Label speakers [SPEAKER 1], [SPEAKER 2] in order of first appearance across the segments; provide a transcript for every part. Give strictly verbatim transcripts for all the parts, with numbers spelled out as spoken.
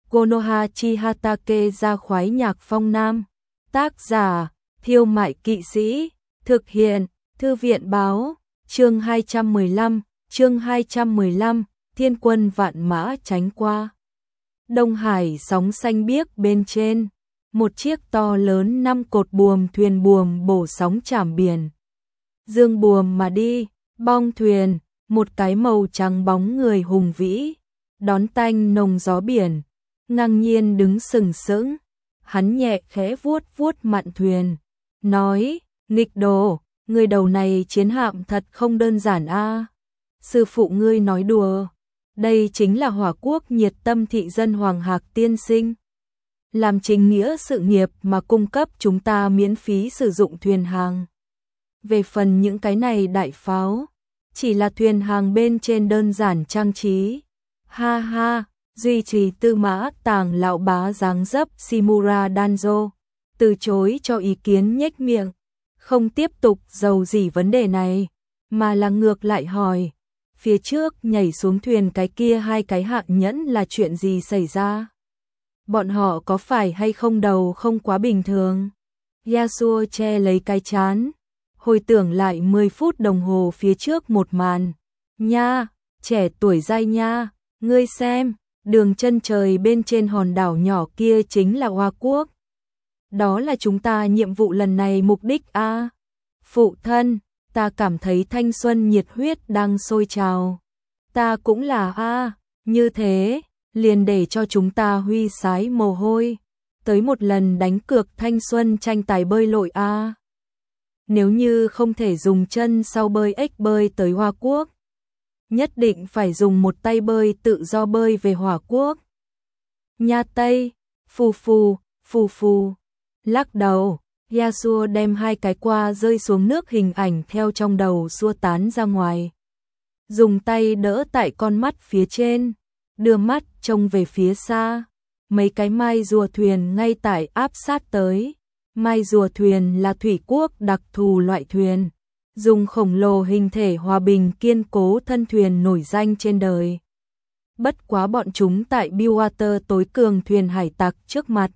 [SPEAKER 1] Konoha Chihatake ra khoái nhạc phong nam. Tác giả, Thiêu Mại Kỵ Sĩ. Thực hiện, Thư viện báo. Chương hai trăm mười lăm, chương hai trăm mười lăm, thiên quân vạn mã tránh qua. Đông Hải sóng xanh biếc bên trên. Một chiếc to lớn năm cột buồm thuyền buồm bổ sóng chạm biển. Dương buồm mà đi, bong thuyền, một cái màu trắng bóng người hùng vĩ, đón tanh nồng gió biển, ngang nhiên đứng sừng sững. Hắn nhẹ khẽ vuốt vuốt mạn thuyền, nói, nghịch đồ, người đầu này chiến hạm thật không đơn giản a. Sư phụ ngươi nói đùa, đây chính là Hỏa Quốc nhiệt tâm thị dân Hoàng Hạc tiên sinh. Làm chính nghĩa sự nghiệp mà cung cấp chúng ta miễn phí sử dụng thuyền hàng. Về phần những cái này đại pháo, chỉ là thuyền hàng bên trên đơn giản trang trí. Ha ha, duy trì tư mã tàng lão bá dáng dấp Shimura Danzo, từ chối cho ý kiến nhếch miệng, không tiếp tục dầu gì vấn đề này, mà là ngược lại hỏi, phía trước nhảy xuống thuyền cái kia hai cái hạng nhẫn là chuyện gì xảy ra? Bọn họ có phải hay không đầu không quá bình thường? Yasuo che lấy cái chán, hồi tưởng lại mười phút đồng hồ phía trước một màn. Nha, trẻ tuổi dai nha, ngươi xem, đường chân trời bên trên hòn đảo nhỏ kia chính là Hoa Quốc. Đó là chúng ta nhiệm vụ lần này mục đích a. À? Phụ thân, ta cảm thấy thanh xuân nhiệt huyết đang sôi trào. Ta cũng là a, à, như thế, liền để cho chúng ta huy sái mồ hôi, tới một lần đánh cược thanh xuân tranh tài bơi lội a. À? Nếu như không thể dùng chân sau bơi ếch bơi tới Hoa Quốc, nhất định phải dùng một tay bơi tự do bơi về Hỏa Quốc. Nha Tây, phù phù, phù phù, lắc đầu, Yasuo đem hai cái qua rơi xuống nước hình ảnh theo trong đầu xua tán ra ngoài. Dùng tay đỡ tại con mắt phía trên, đưa mắt trông về phía xa, mấy cái mai rùa thuyền ngay tại áp sát tới. Mai rùa thuyền là thủy quốc đặc thù loại thuyền, dùng khổng lồ hình thể hòa bình kiên cố thân thuyền nổi danh trên đời. Bất quá bọn chúng tại Billwater tối cường thuyền hải tặc trước mặt,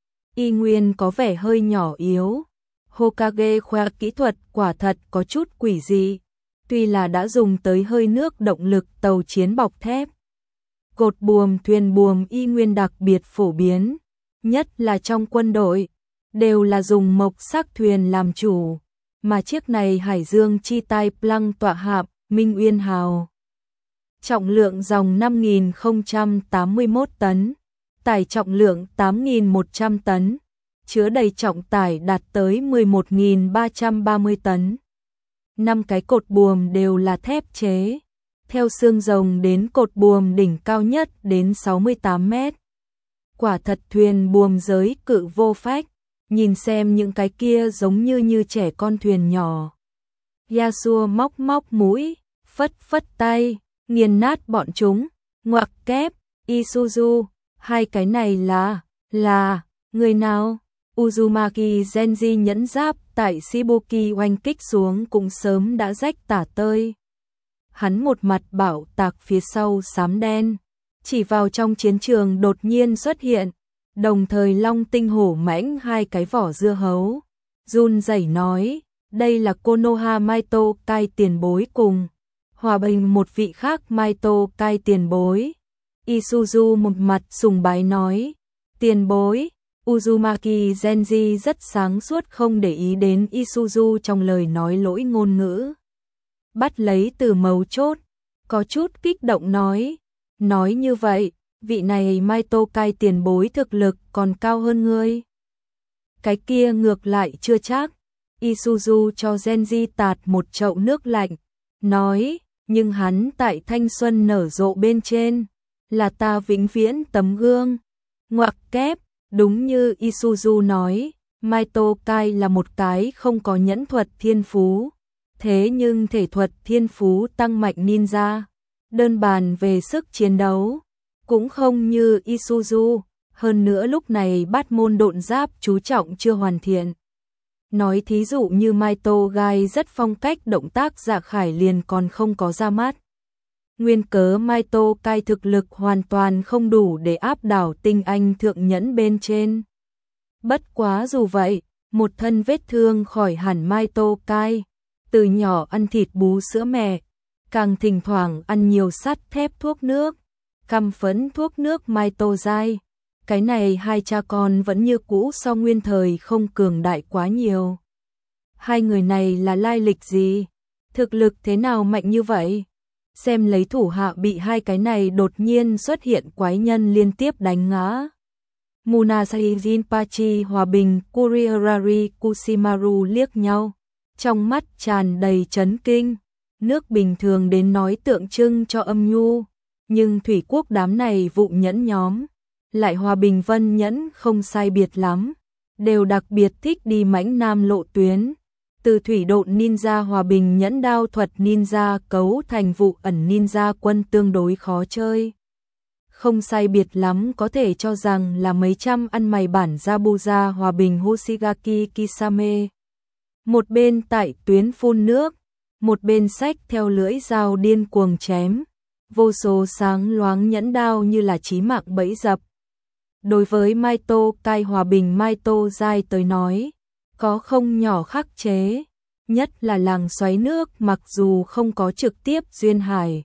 [SPEAKER 1] y nguyên có vẻ hơi nhỏ yếu. Hokage khoa kỹ thuật quả thật có chút quỷ dị, tuy là đã dùng tới hơi nước động lực tàu chiến bọc thép. Cột buồm thuyền buồm y nguyên đặc biệt phổ biến, nhất là trong quân đội, đều là dùng mộc sắc thuyền làm chủ, mà chiếc này Hải Dương chi tai plăng tọa hạm Minh Uyên Hào. Trọng lượng dòng năm nghìn không trăm tám mươi mốt tấn, tải trọng lượng tám nghìn một trăm tấn, chứa đầy trọng tải đạt tới mười một nghìn ba trăm ba mươi tấn. Năm cái cột buồm đều là thép chế, theo xương rồng đến cột buồm đỉnh cao nhất đến sáu mươi tám mét. Quả thật thuyền buồm giới cự vô phách, nhìn xem những cái kia giống như như trẻ con thuyền nhỏ. Yasuo móc móc mũi, phất phất tay, nghiền nát bọn chúng, ngoặc kép, Isuzu, hai cái này là, là, người nào? Uzumaki Genji nhẫn giáp tại Shibuki oanh kích xuống cũng sớm đã rách tả tơi. Hắn một mặt bảo tạc phía sau xám đen, chỉ vào trong chiến trường đột nhiên xuất hiện, đồng thời long tinh hổ mãnh hai cái vỏ dưa hấu. Run rẩy nói, đây là Konoha Maito Kai tiền bối cùng hòa bình một vị khác Maito Kai tiền bối. Isuzu một mặt sùng bái nói, tiền bối. Uzumaki Genji rất sáng suốt không để ý đến Isuzu trong lời nói lỗi ngôn ngữ. Bắt lấy từ mấu chốt, có chút kích động nói, nói như vậy, vị này Maito Kai tiền bối thực lực còn cao hơn ngươi. Cái kia ngược lại chưa chắc. Isuzu cho Genji tạt một chậu nước lạnh, nói, nhưng hắn tại thanh xuân nở rộ bên trên, là ta vĩnh viễn tấm gương. Ngoặc kép, đúng như Isuzu nói, Maito Kai là một cái không có nhẫn thuật thiên phú, thế nhưng thể thuật thiên phú tăng mạnh ninja, đơn bàn về sức chiến đấu, cũng không như Isuzu, hơn nữa lúc này bát môn độn giáp chú trọng chưa hoàn thiện. Nói thí dụ như Maito Gai rất phong cách động tác dạ khải liền còn không có ra mắt. Nguyên cớ Mai Tô Cai thực lực hoàn toàn không đủ để áp đảo tinh anh thượng nhẫn bên trên. Bất quá dù vậy, một thân vết thương khỏi hẳn Mai Tô Cai, từ nhỏ ăn thịt bú sữa mẹ, càng thỉnh thoảng ăn nhiều sắt thép thuốc nước, căm phẫn thuốc nước Mai Tô Giai. Cái này hai cha con vẫn như cũ so nguyên thời không cường đại quá nhiều. Hai người này là lai lịch gì? Thực lực thế nào mạnh như vậy? Xem lấy thủ hạ bị hai cái này đột nhiên xuất hiện quái nhân liên tiếp đánh ngã. Musashi Jinpachi Hòa Bình Kuriarari Kushimaru liếc nhau, trong mắt tràn đầy chấn kinh. Nước bình thường đến nói tượng trưng cho âm nhu, nhưng thủy quốc đám này vụ nhẫn nhóm, lại Hòa Bình Vân nhẫn không sai biệt lắm, đều đặc biệt thích đi mãnh nam lộ tuyến. Từ thủy độn ninja Hòa Bình nhẫn đao thuật ninja cấu thành vụ ẩn ninja quân tương đối khó chơi. Không sai biệt lắm có thể cho rằng là mấy trăm ăn mày bản Yabuza Hòa Bình Hoshigaki Kisame. Một bên tại tuyến phun nước, một bên sách theo lưỡi dao điên cuồng chém, vô số sáng loáng nhẫn đao như là chí mạng bẫy dập. Đối với Mai Tô Cai Hòa Bình Mai Tô Giai tới nói, có không nhỏ khắc chế, nhất là làng xoáy nước mặc dù không có trực tiếp duyên hải.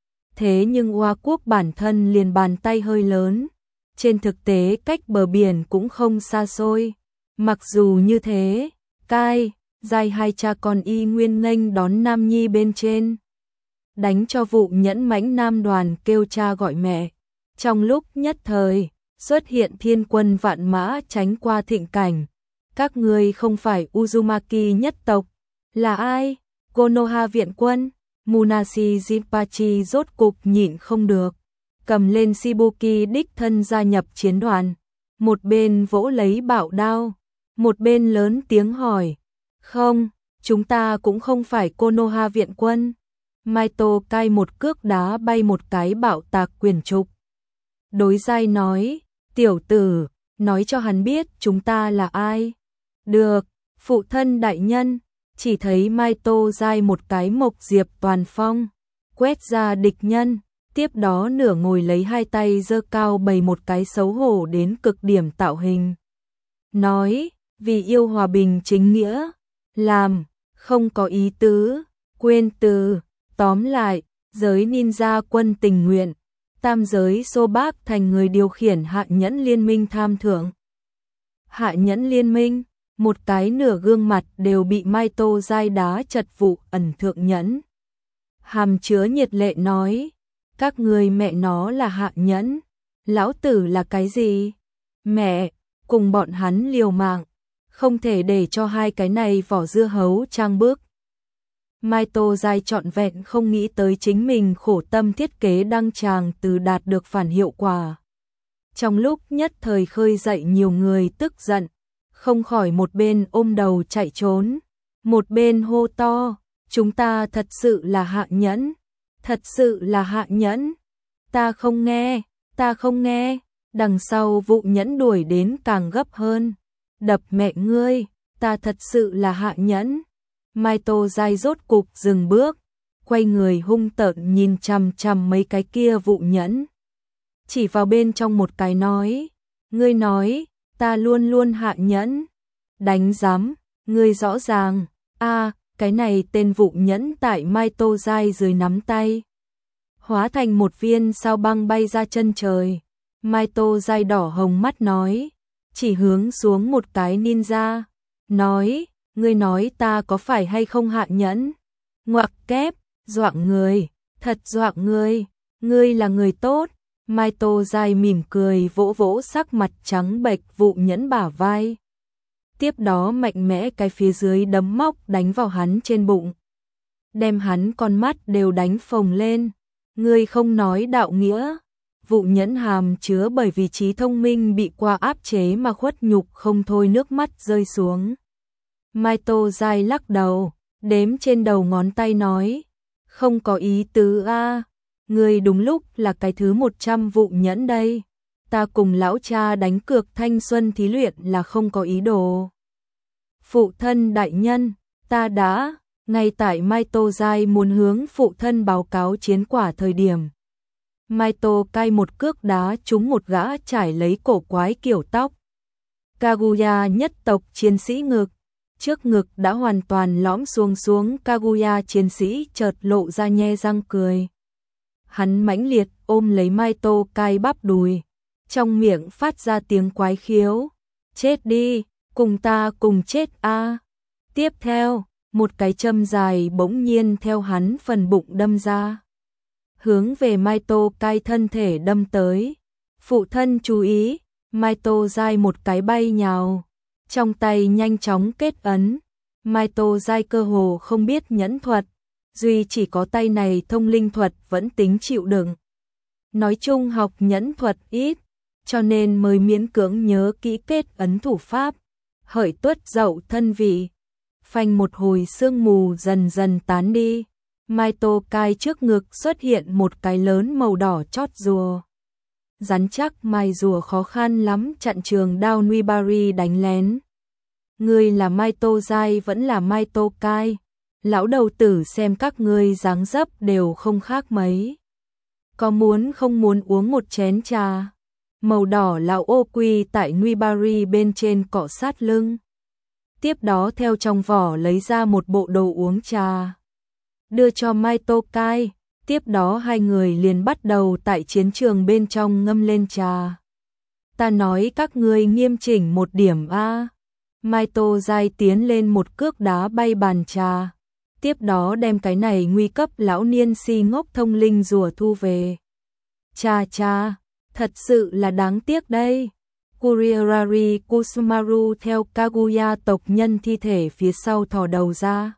[SPEAKER 1] Thế nhưng Hoa Quốc bản thân liền bàn tay hơi lớn, trên thực tế cách bờ biển cũng không xa xôi. Mặc dù như thế, Cai, Giai hai cha con y nguyên nghênh đón Nam Nhi bên trên. Đánh cho vụ nhẫn mãnh nam đoàn kêu cha gọi mẹ. Trong lúc nhất thời, xuất hiện thiên quân vạn mã tránh qua thịnh cảnh. Các người không phải Uzumaki nhất tộc, là ai? Konoha viện quân. Musashi Jinpachi rốt cục nhịn không được, cầm lên Shibuki đích thân gia nhập chiến đoàn, một bên vỗ lấy bảo đao, một bên lớn tiếng hỏi, không, chúng ta cũng không phải Konoha viện quân. Mai Tô Cai một cước đá bay một cái bạo tạc quyền trục. Đối Giai nói, tiểu tử, nói cho hắn biết chúng ta là ai. Được, phụ thân đại nhân. Chỉ thấy Mai Tô Giai một cái mộc diệp toàn phong, quét ra địch nhân, tiếp đó nửa ngồi lấy hai tay giơ cao bày một cái xấu hổ đến cực điểm tạo hình. Nói, vì yêu hòa bình chính nghĩa, làm, không có ý tứ, quên từ, tóm lại, giới ninja quân tình nguyện, tam giới xô bác thành người điều khiển hạ nhẫn liên minh tham thưởng. Hạ nhẫn liên minh, một cái nửa gương mặt đều bị Mai Tô Giai đá chật vụ ẩn thượng nhẫn. Hàm chứa nhiệt lệ nói, các người mẹ nó là hạ nhẫn, lão tử là cái gì? Mẹ, cùng bọn hắn liều mạng, không thể để cho hai cái này vỏ dưa hấu trang bước. Mai Tô Giai trọn vẹn không nghĩ tới chính mình khổ tâm thiết kế đăng tràng từ đạt được phản hiệu quả. Trong lúc nhất thời khơi dậy nhiều người tức giận, không khỏi một bên ôm đầu chạy trốn, một bên hô to, chúng ta thật sự là hạ nhẫn, thật sự là hạ nhẫn, ta không nghe, ta không nghe, đằng sau vụ nhẫn đuổi đến càng gấp hơn, đập mẹ ngươi, ta thật sự là hạ nhẫn. Mai Tô Giai rốt cục dừng bước, quay người hung tợn nhìn chằm chằm mấy cái kia vụ nhẫn, chỉ vào bên trong một cái nói, ngươi nói, ta luôn luôn hạ nhẫn, đánh giám, ngươi rõ ràng, a cái này tên vụ nhẫn tại Mai Tô Giai dưới nắm tay, hóa thành một viên sao băng bay ra chân trời. Mai Tô Giai đỏ hồng mắt nói, chỉ hướng xuống một cái ninja, nói, ngươi nói ta có phải hay không hạ nhẫn? Ngoặc kép, doạng người, thật doạng người, ngươi là người tốt. Mai Tô Giai mỉm cười vỗ vỗ sắc mặt trắng bệch vụ nhẫn bả vai. Tiếp đó mạnh mẽ cái phía dưới đấm móc đánh vào hắn trên bụng. Đem hắn con mắt đều đánh phồng lên. Ngươi không nói đạo nghĩa. Vụ nhẫn hàm chứa bởi vì trí thông minh bị qua áp chế mà khuất nhục không thôi nước mắt rơi xuống. Mai Tô Giai lắc đầu, đếm trên đầu ngón tay nói, không có ý tứ a. Ngươi đúng lúc là cái thứ một trăm vụ nhẫn đây. Ta cùng lão cha đánh cược thanh xuân thí luyện là không có ý đồ. Phụ thân đại nhân, ta đã, Ngay tại Mai Tô Giai muốn hướng phụ thân báo cáo chiến quả thời điểm, Mai Tô cai một cước đá trúng một gã trải lấy cổ quái kiểu tóc Kaguya nhất tộc chiến sĩ ngực, trước ngực đã hoàn toàn lõm xuống xuống. Kaguya chiến sĩ chợt lộ ra nhe răng cười. Hắn mãnh liệt ôm lấy Mai Tô cai bắp đùi, trong miệng phát ra tiếng quái khiếu. Chết đi, cùng ta cùng chết a. Tiếp theo, một cái châm dài bỗng nhiên theo hắn phần bụng đâm ra, hướng về Mai Tô cai thân thể đâm tới. Phụ thân chú ý, Mai Tô Giai một cái bay nhào, trong tay nhanh chóng kết ấn. Mai Tô Giai cơ hồ không biết nhẫn thuật, duy chỉ có tay này thông linh thuật vẫn tính chịu đựng. Nói chung học nhẫn thuật ít, cho nên mới miễn cưỡng nhớ kỹ kết ấn thủ pháp. Hởi tuất dậu thân vị, phanh một hồi sương mù dần dần tán đi. Mai Tô cai trước ngực xuất hiện một cái lớn màu đỏ chót rùa. Rắn chắc mai rùa khó khăn lắm chặn trường đao Nuibari đánh lén. Ngươi là Mai Tô Giai vẫn là Mai Tô cai. Lão đầu tử xem các ngươi dáng dấp đều không khác mấy. Có muốn không muốn uống một chén trà? Màu đỏ lão ô quy tại Nuibari bên trên cọ sát lưng. Tiếp đó theo trong vỏ lấy ra một bộ đồ uống trà, đưa cho Mai Tô cai. Tiếp đó hai người liền bắt đầu tại chiến trường bên trong ngâm lên trà. Ta nói các ngươi nghiêm chỉnh một điểm a. Mai Tô Giai tiến lên một cước đá bay bàn trà, tiếp đó đem cái này nguy cấp lão niên si ngốc thông linh rùa thu về. Cha cha, thật sự là đáng tiếc đây. Kuriarari Kusumaru theo Kaguya tộc nhân thi thể phía sau thò đầu ra,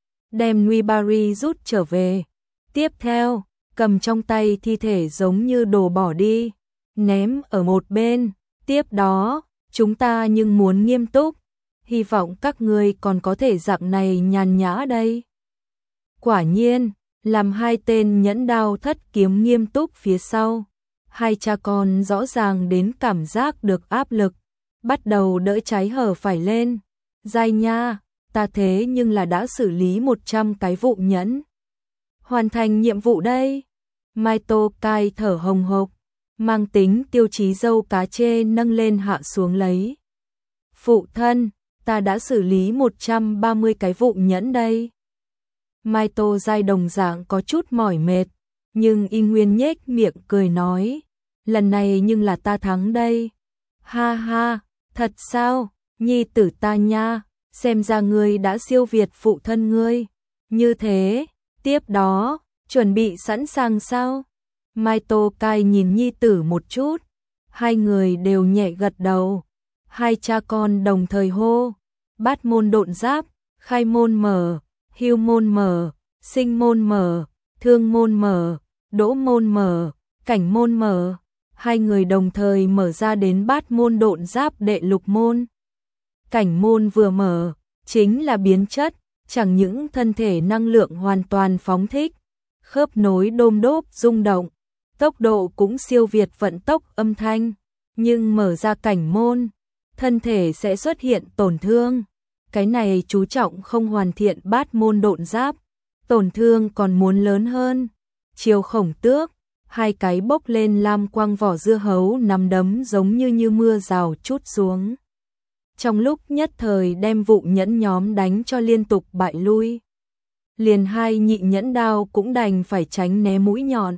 [SPEAKER 1] đem Nuibari rút trở về. Tiếp theo, cầm trong tay thi thể giống như đồ bỏ đi, ném ở một bên. Tiếp đó, chúng ta nhưng muốn nghiêm túc, hy vọng các ngươi còn có thể dạng này nhàn nhã đây. Quả nhiên, làm hai tên nhẫn đao thất kiếm nghiêm túc phía sau, hai cha con rõ ràng đến cảm giác được áp lực, bắt đầu đỡ cháy hở phải lên. Giai nha, ta thế nhưng là đã xử lý một trăm cái vụ nhẫn, hoàn thành nhiệm vụ đây. Mai Tô cai thở hồng hộc, mang tính tiêu chí dâu cá chê nâng lên hạ xuống lấy. Phụ thân, ta đã xử lý một trăm ba mươi cái vụ nhẫn đây. Mai Tô Giai đồng dạng có chút mỏi mệt, nhưng y nguyên nhếch miệng cười nói, lần này nhưng là ta thắng đây. Ha ha, thật sao, nhi tử ta nha, xem ra ngươi đã siêu việt phụ thân ngươi. Như thế, tiếp đó, chuẩn bị sẵn sàng sao? Mai Tô cai nhìn nhi tử một chút, hai người đều nhẹ gật đầu. Hai cha con đồng thời hô, bát môn độn giáp, khai môn mở, hưu môn mở, sinh môn mở, thương môn mở, đỗ môn mở, cảnh môn mở. Hai người đồng thời mở ra đến bát môn độn giáp đệ lục môn. Cảnh môn vừa mở, chính là biến chất, chẳng những thân thể năng lượng hoàn toàn phóng thích, khớp nối đôm đốp rung động, tốc độ cũng siêu việt vận tốc âm thanh, nhưng mở ra cảnh môn, thân thể sẽ xuất hiện tổn thương. Cái này chú trọng không hoàn thiện bát môn độn giáp, tổn thương còn muốn lớn hơn. Chiều khổng tước, hai cái bốc lên lam quang vỏ dưa hấu nắm đấm giống như như mưa rào trút xuống. Trong lúc nhất thời đem vụ nhẫn nhóm đánh cho liên tục bại lui. Liền hai nhị nhẫn đao cũng đành phải tránh né mũi nhọn.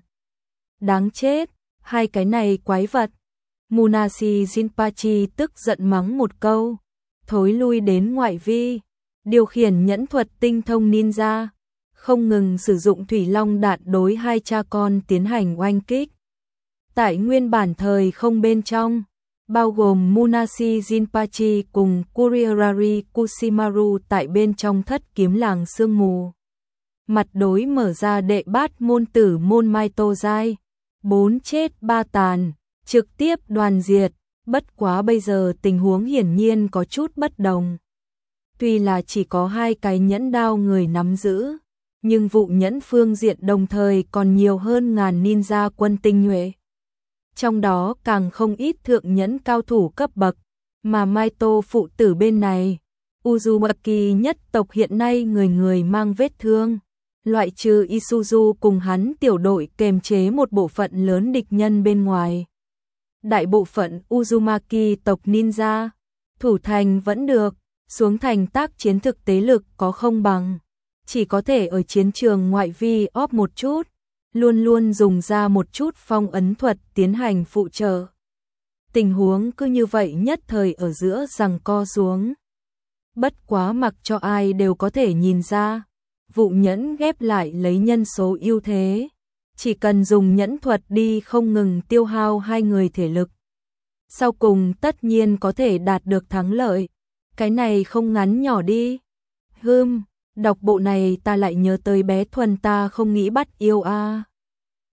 [SPEAKER 1] Đáng chết, hai cái này quái vật. Munashi Jinpachi tức giận mắng một câu, thối lui đến ngoại vi, điều khiển nhẫn thuật tinh thông ninja, không ngừng sử dụng thủy long đạn đối hai cha con tiến hành oanh kích. Tại nguyên bản thời không bên trong, bao gồm Munashi Jinpachi cùng Kuriarari Kusimaru tại bên trong thất kiếm làng sương mù. Mặt đối mở ra đệ bát môn tử môn Mai Tô Giai, bốn chết ba tàn, trực tiếp đoàn diệt. Bất quá bây giờ tình huống hiển nhiên có chút bất đồng. Tuy là chỉ có hai cái nhẫn đao người nắm giữ, nhưng vụ nhẫn phương diện đồng thời còn nhiều hơn ngàn ninja quân tinh nhuệ. Trong đó càng không ít thượng nhẫn cao thủ cấp bậc, mà Mai Tô phụ tử bên này, Uzumaki nhất tộc hiện nay người người mang vết thương, loại trừ Isuzu cùng hắn tiểu đội kềm chế một bộ phận lớn địch nhân bên ngoài. Đại bộ phận Uzumaki tộc ninja, thủ thành vẫn được, xuống thành tác chiến thực tế lực có không bằng, chỉ có thể ở chiến trường ngoại vi óp một chút, luôn luôn dùng ra một chút phong ấn thuật tiến hành phụ trợ. Tình huống cứ như vậy nhất thời ở giữa giằng co xuống. Bất quá mặc cho ai đều có thể nhìn ra, Vụ Nhẫn ghép lại lấy nhân số ưu thế, chỉ cần dùng nhẫn thuật đi không ngừng tiêu hao hai người thể lực. Sau cùng tất nhiên có thể đạt được thắng lợi. Cái này không ngắn nhỏ đi. Hừm, đọc bộ này ta lại nhớ tới bé Thuần ta không nghĩ bắt yêu a. À.